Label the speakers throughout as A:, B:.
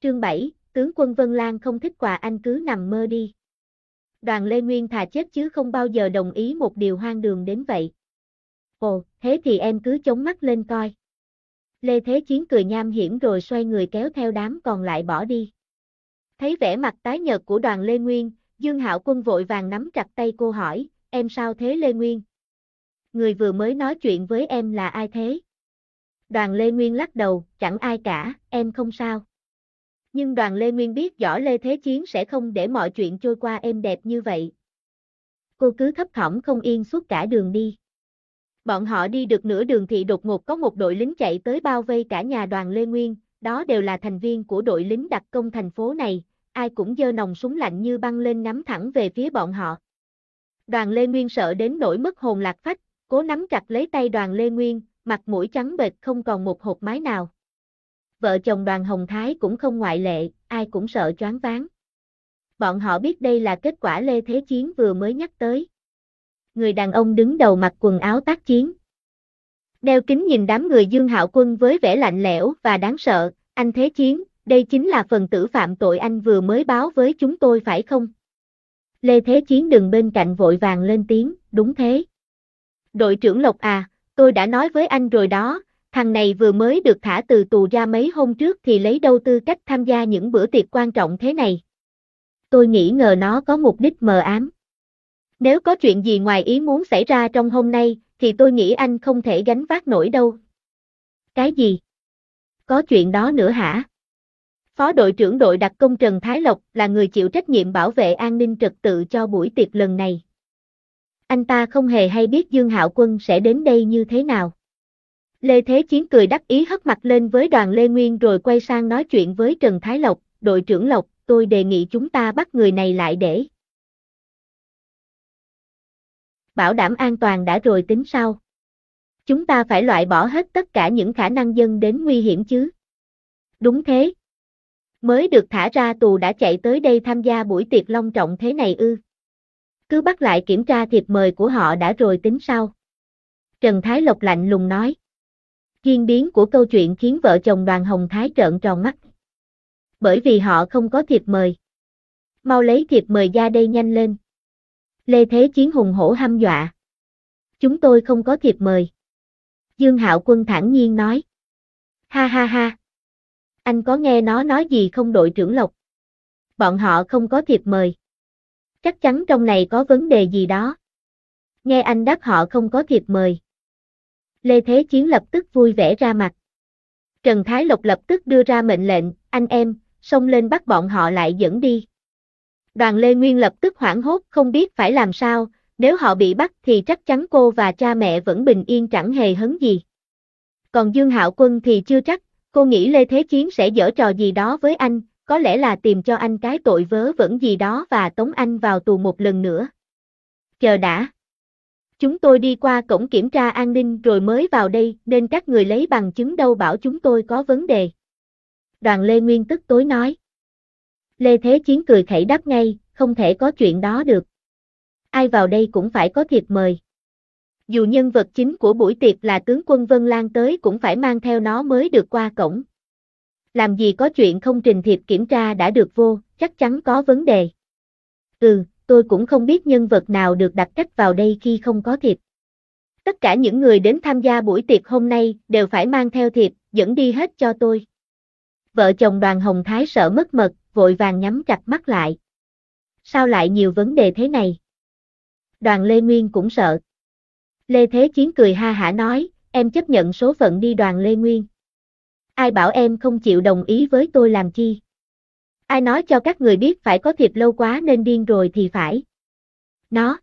A: Chương 7, tướng quân Vân Lan không thích quà anh cứ nằm mơ đi. Đoàn Lê Nguyên thà chết chứ không bao giờ đồng ý một điều hoang đường đến vậy. Ồ, thế thì em cứ chống mắt lên coi. Lê Thế Chiến cười nham hiểm rồi xoay người kéo theo đám còn lại bỏ đi. Thấy vẻ mặt tái nhợt của Đoàn Lê Nguyên, Dương Hạo Quân vội vàng nắm chặt tay cô hỏi, em sao thế Lê Nguyên? Người vừa mới nói chuyện với em là ai thế? Đoàn Lê Nguyên lắc đầu, chẳng ai cả, em không sao. Nhưng Đoàn Lê Nguyên biết rõ Lê Thế Chiến sẽ không để mọi chuyện trôi qua êm đẹp như vậy. Cô cứ thấp thỏm không yên suốt cả đường đi. Bọn họ đi được nửa đường thì đột ngột có một đội lính chạy tới bao vây cả nhà Đoàn Lê Nguyên, đó đều là thành viên của đội lính đặc công thành phố này, ai cũng giơ nòng súng lạnh như băng lên nhắm thẳng về phía bọn họ. Đoàn Lê Nguyên sợ đến nỗi mất hồn lạc phách, cố nắm chặt lấy tay Đoàn Lê Nguyên, mặt mũi trắng bệch không còn một hột mái nào. Vợ chồng Đoàn Hồng Thái cũng không ngoại lệ, ai cũng sợ choáng váng. Bọn họ biết đây là kết quả Lê Thế Chiến vừa mới nhắc tới. Người đàn ông đứng đầu mặc quần áo tác chiến. Đeo kính nhìn đám người Dương Hạo Quân với vẻ lạnh lẽo và đáng sợ, anh Thế Chiến, đây chính là phần tử phạm tội anh vừa mới báo với chúng tôi phải không? Lê Thế Chiến đứng bên cạnh vội vàng lên tiếng, đúng thế. Đội trưởng Lộc à, tôi đã nói với anh rồi đó, thằng này vừa mới được thả từ tù ra mấy hôm trước thì lấy đâu tư cách tham gia những bữa tiệc quan trọng thế này. Tôi nghĩ ngờ nó có mục đích mờ ám. Nếu có chuyện gì ngoài ý muốn xảy ra trong hôm nay, thì tôi nghĩ anh không thể gánh vác nổi đâu. Cái gì? Có chuyện đó nữa hả? Phó đội trưởng đội đặc công Trần Thái Lộc là người chịu trách nhiệm bảo vệ an ninh trật tự cho buổi tiệc lần này. Anh ta không hề hay biết Dương Hạo Quân sẽ đến đây như thế nào. Lê Thế Chiến cười đắc ý hất mặt lên với Đoàn Lê Nguyên rồi quay sang nói chuyện với Trần Thái Lộc, đội trưởng Lộc, tôi đề nghị chúng ta bắt người này lại để bảo đảm an toàn đã rồi tính sau. Chúng ta phải loại bỏ hết tất cả những khả năng dẫn đến nguy hiểm chứ. Đúng thế. Mới được thả ra tù đã chạy tới đây tham gia buổi tiệc long trọng thế này ư. Cứ bắt lại kiểm tra thiệp mời của họ đã rồi tính sau. Trần Thái Lộc lạnh lùng nói. Diễn biến của câu chuyện khiến vợ chồng Đoàn Hồng Thái trợn tròn mắt. Bởi vì họ không có thiệp mời. Mau lấy thiệp mời ra đây nhanh lên. Lê Thế Chiến hùng hổ hăm dọa. Chúng tôi không có thiệp mời. Dương Hạo Quân thản nhiên nói. Ha ha ha. Anh có nghe nó nói gì không đội trưởng Lộc? Bọn họ không có thiệp mời. Chắc chắn trong này có vấn đề gì đó. Nghe anh đáp họ không có thiệp mời. Lê Thế Chiến lập tức vui vẻ ra mặt. Trần Thái Lộc lập tức đưa ra mệnh lệnh, anh em, xông lên bắt bọn họ lại dẫn đi. Đoàn Lê Nguyên lập tức hoảng hốt không biết phải làm sao, nếu họ bị bắt thì chắc chắn cô và cha mẹ vẫn bình yên chẳng hề hấn gì. Còn Dương Hạo Quân thì chưa chắc, cô nghĩ Lê Thế Chiến sẽ giở trò gì đó với anh, có lẽ là tìm cho anh cái tội vớ vẩn gì đó và tống anh vào tù một lần nữa. Chờ đã. Chúng tôi đi qua cổng kiểm tra an ninh rồi mới vào đây nên các người lấy bằng chứng đâu bảo chúng tôi có vấn đề. Đoàn Lê Nguyên tức tối nói. Lê Thế Chiến cười khẩy đáp ngay, không thể có chuyện đó được. Ai vào đây cũng phải có thiệp mời. Dù nhân vật chính của buổi tiệc là tướng quân Vân Lan tới cũng phải mang theo nó mới được qua cổng. Làm gì có chuyện không trình thiệp kiểm tra đã được vô, chắc chắn có vấn đề. Tôi cũng không biết nhân vật nào được đặt cách vào đây khi không có thiệp. Tất cả những người đến tham gia buổi tiệc hôm nay đều phải mang theo thiệp, dẫn đi hết cho tôi. Vợ chồng Đoàn Hồng Thái sợ mất mật, vội vàng nhắm chặt mắt lại. Sao lại nhiều vấn đề thế này? Đoàn Lê Nguyên cũng sợ. Lê Thế Chiến cười ha hả nói, em chấp nhận số phận đi Đoàn Lê Nguyên. Ai bảo em không chịu đồng ý với tôi làm chi? Ai nói cho các người biết phải có thiệp lâu quá nên điên rồi thì phải. Nó.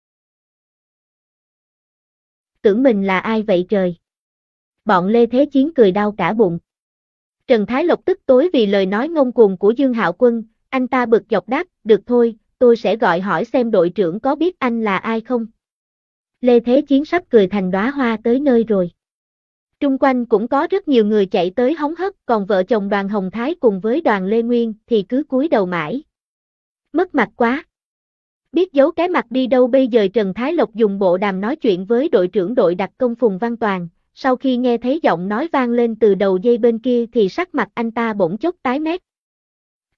A: Tưởng mình là ai vậy trời? Bọn Lê Thế Chiến cười đau cả bụng. Trần Thái Lộc tức tối vì lời nói ngông cuồng của Dương Hạo Quân, anh ta bực dọc đáp, được thôi, tôi sẽ gọi hỏi xem đội trưởng có biết anh là ai không. Lê Thế Chiến sắp cười thành đóa hoa tới nơi rồi. Trung quanh cũng có rất nhiều người chạy tới hóng hớt, còn vợ chồng Đoàn Hồng Thái cùng với Đoàn Lê Nguyên thì cứ cúi đầu mãi. Mất mặt quá. Biết giấu cái mặt đi đâu bây giờ Trần Thái Lộc dùng bộ đàm nói chuyện với đội trưởng đội đặc công Phùng Văn Toàn, sau khi nghe thấy giọng nói vang lên từ đầu dây bên kia thì sắc mặt anh ta bỗng chốc tái mét.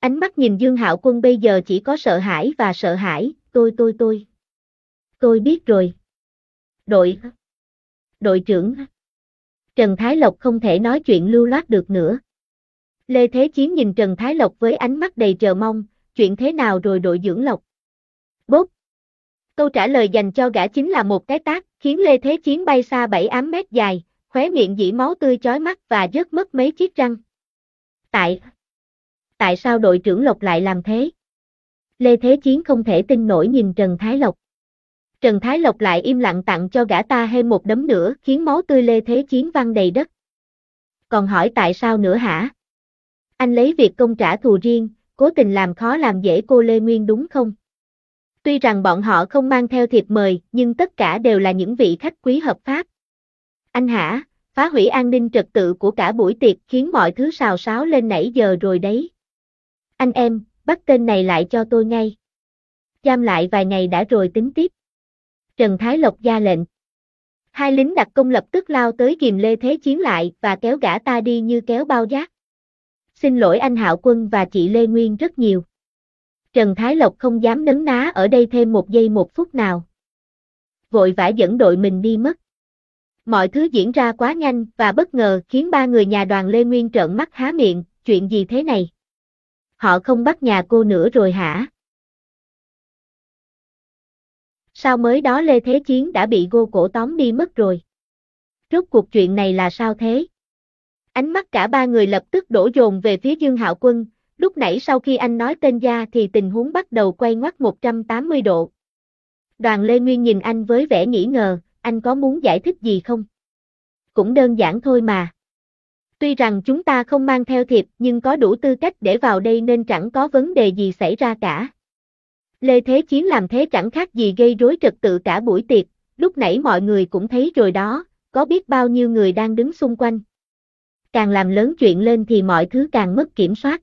A: Ánh mắt nhìn Dương Hạo Quân bây giờ chỉ có sợ hãi và sợ hãi, tôi biết rồi. Đội trưởng. Trần Thái Lộc không thể nói chuyện lưu loát được nữa. Lê Thế Chiến nhìn Trần Thái Lộc với ánh mắt đầy chờ mong, chuyện thế nào rồi đội trưởng Lộc? Bốp. Câu trả lời dành cho gã chính là một cái tát, khiến Lê Thế Chiến bay xa 7-8 mét dài, khóe miệng dỉ máu tươi chói mắt và rớt mất mấy chiếc răng. Tại sao đội trưởng Lộc lại làm thế? Lê Thế Chiến không thể tin nổi nhìn Trần Thái Lộc. Trần Thái Lộc lại im lặng tặng cho gã ta thêm một đấm nữa, khiến máu tươi Lê Thế Chiến văng đầy đất. Còn hỏi tại sao nữa hả? Anh lấy việc công trả thù riêng, cố tình làm khó làm dễ cô Lê Nguyên đúng không? Tuy rằng bọn họ không mang theo thiệp mời, nhưng tất cả đều là những vị khách quý hợp pháp. Anh hả, phá hủy an ninh trật tự của cả buổi tiệc khiến mọi thứ xào xáo lên nãy giờ rồi đấy. Anh em, bắt tên này lại cho tôi ngay. Giam lại vài ngày đã rồi tính tiếp. Trần Thái Lộc ra lệnh. Hai lính đặc công lập tức lao tới ghìm Lê Thế Chiến lại và kéo gã ta đi như kéo bao giác. Xin lỗi anh Hạo Quân và chị Lê Nguyên rất nhiều. Trần Thái Lộc không dám nấn ná ở đây thêm một giây một phút nào. Vội vã dẫn đội mình đi mất. Mọi thứ diễn ra quá nhanh và bất ngờ khiến ba người nhà đoàn Lê Nguyên trợn mắt há miệng, chuyện gì thế này? Họ không bắt nhà cô nữa rồi hả? Sao mới đó Lê Thế Chiến đã bị gô cổ tóm đi mất rồi? Rốt cuộc chuyện này là sao thế? Ánh mắt cả ba người lập tức đổ dồn về phía Dương Hạo Quân, lúc nãy sau khi anh nói tên gia thì tình huống bắt đầu quay ngoắt 180 độ. Đoàn Lê Nguyên nhìn anh với vẻ nghi ngờ, anh có muốn giải thích gì không? Cũng đơn giản thôi mà. Tuy rằng chúng ta không mang theo thiệp nhưng có đủ tư cách để vào đây nên chẳng có vấn đề gì xảy ra cả. Lê Thế Chiến làm thế chẳng khác gì gây rối trật tự cả buổi tiệc, lúc nãy mọi người cũng thấy rồi đó, có biết bao nhiêu người đang đứng xung quanh. Càng làm lớn chuyện lên thì mọi thứ càng mất kiểm soát.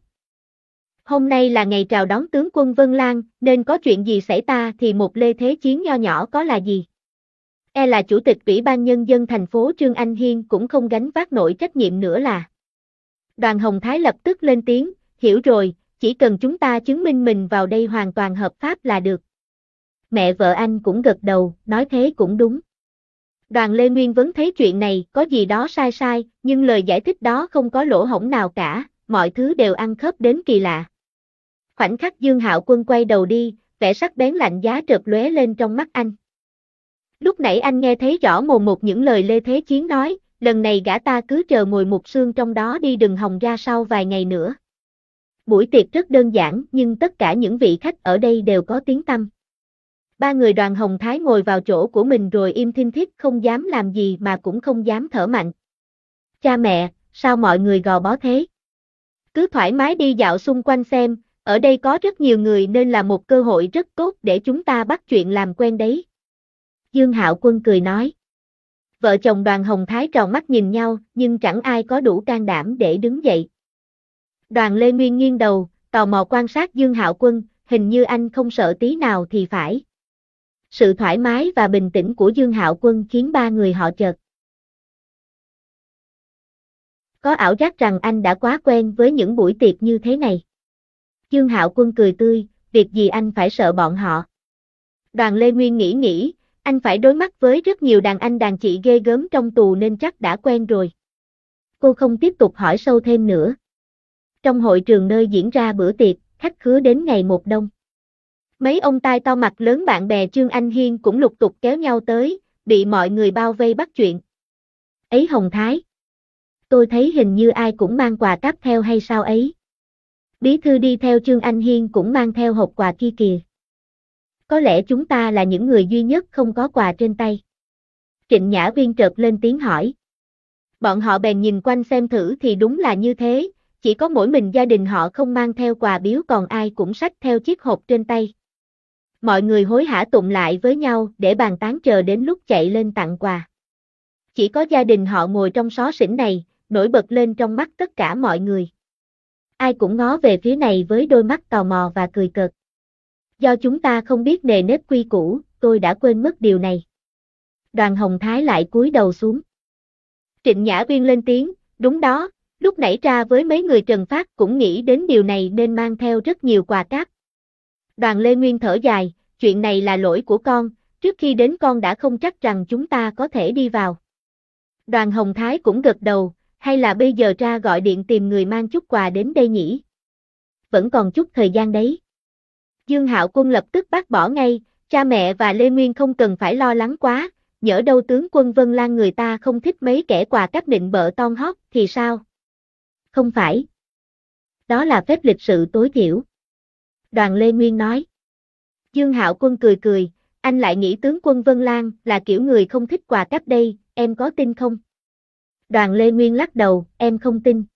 A: Hôm nay là ngày chào đón tướng quân Vân Lan, nên có chuyện gì xảy ra thì một Lê Thế Chiến nho nhỏ có là gì. Là chủ tịch Ủy ban Nhân dân thành phố Trương Anh Hiên cũng không gánh vác nổi trách nhiệm nữa là. Đoàn Hồng Thái lập tức lên tiếng, hiểu rồi, chỉ cần chúng ta chứng minh mình vào đây hoàn toàn hợp pháp là được. Mẹ vợ anh cũng gật đầu, nói thế cũng đúng. Đoàn Lê Nguyên vẫn thấy chuyện này có gì đó sai, nhưng lời giải thích đó không có lỗ hổng nào cả, mọi thứ đều ăn khớp đến kỳ lạ. Khoảnh khắc Dương Hạo Quân quay đầu đi, vẻ sắc bén lạnh giá chợt lóe lên trong mắt anh. Lúc nãy anh nghe thấy rõ mồn một những lời Lê Thế Chiến nói, lần này gã ta cứ chờ ngồi một xương trong đó đi đừng hòng ra sau vài ngày nữa. Buổi tiệc rất đơn giản nhưng tất cả những vị khách ở đây đều có tiếng tăm. Ba người Đoàn Hồng Thái ngồi vào chỗ của mình rồi im thinh thít không dám làm gì mà cũng không dám thở mạnh. Cha mẹ, sao mọi người gò bó thế? Cứ thoải mái đi dạo xung quanh xem, ở đây có rất nhiều người nên là một cơ hội rất tốt để chúng ta bắt chuyện làm quen đấy. Dương Hạo Quân cười nói. Vợ chồng Đoàn Hồng Thái tròn mắt nhìn nhau nhưng chẳng ai có đủ can đảm để đứng dậy. Đoàn Lê Nguyên nghiêng đầu, tò mò quan sát Dương Hạo Quân, hình như anh không sợ tí nào thì phải. Sự thoải mái và bình tĩnh của Dương Hạo Quân khiến ba người họ chợt có ảo giác rằng anh đã quá quen với những buổi tiệc như thế này. Dương Hạo Quân cười tươi, việc gì anh phải sợ bọn họ. Đoàn Lê Nguyên nghĩ, anh phải đối mắt với rất nhiều đàn anh đàn chị ghê gớm trong tù nên chắc đã quen rồi. Cô không tiếp tục hỏi sâu thêm nữa. Trong hội trường nơi diễn ra bữa tiệc, khách khứa đến ngày một đông. Mấy ông tai to mặt lớn bạn bè Trương Anh Hiên cũng lục tục kéo nhau tới, bị mọi người bao vây bắt chuyện. Ấy Hồng Thái. Tôi thấy hình như ai cũng mang quà cáp theo hay sao ấy. Bí thư đi theo Trương Anh Hiên cũng mang theo hộp quà kia kìa. Có lẽ chúng ta là những người duy nhất không có quà trên tay. Trịnh Nhã Viên chợt lên tiếng hỏi. Bọn họ bèn nhìn quanh xem thử thì đúng là như thế, chỉ có mỗi mình gia đình họ không mang theo quà biếu còn ai cũng xách theo chiếc hộp trên tay. Mọi người hối hả tụng lại với nhau để bàn tán chờ đến lúc chạy lên tặng quà. Chỉ có gia đình họ ngồi trong xó xỉnh này, nổi bật lên trong mắt tất cả mọi người. Ai cũng ngó về phía này với đôi mắt tò mò và cười cợt. Do chúng ta không biết nề nếp quy củ, tôi đã quên mất điều này. Đoàn Hồng Thái lại cúi đầu xuống. Trịnh Nhã Viên lên tiếng, đúng đó, Lúc nãy ra với mấy người Trần Phát cũng nghĩ đến điều này nên mang theo rất nhiều quà cáp. Đoàn Lê Nguyên thở dài, chuyện này là lỗi của con, trước khi đến con đã không chắc rằng chúng ta có thể đi vào. Đoàn Hồng Thái cũng gật đầu, hay là bây giờ ra gọi điện tìm người mang chút quà đến đây nhỉ? Vẫn còn chút thời gian đấy. Dương Hạo Quân lập tức bác bỏ ngay, cha mẹ và Lê Nguyên không cần phải lo lắng quá, nhỡ đâu tướng quân Vân Lan người ta không thích mấy kẻ quà cáp nịnh bợ ton hót thì sao? Không phải. Đó là phép lịch sự tối thiểu. Đoàn Lê Nguyên nói. Dương Hạo Quân cười cười, anh lại nghĩ tướng quân Vân Lan là kiểu người không thích quà cáp đây, em có tin không? Đoàn Lê Nguyên lắc đầu, em không tin.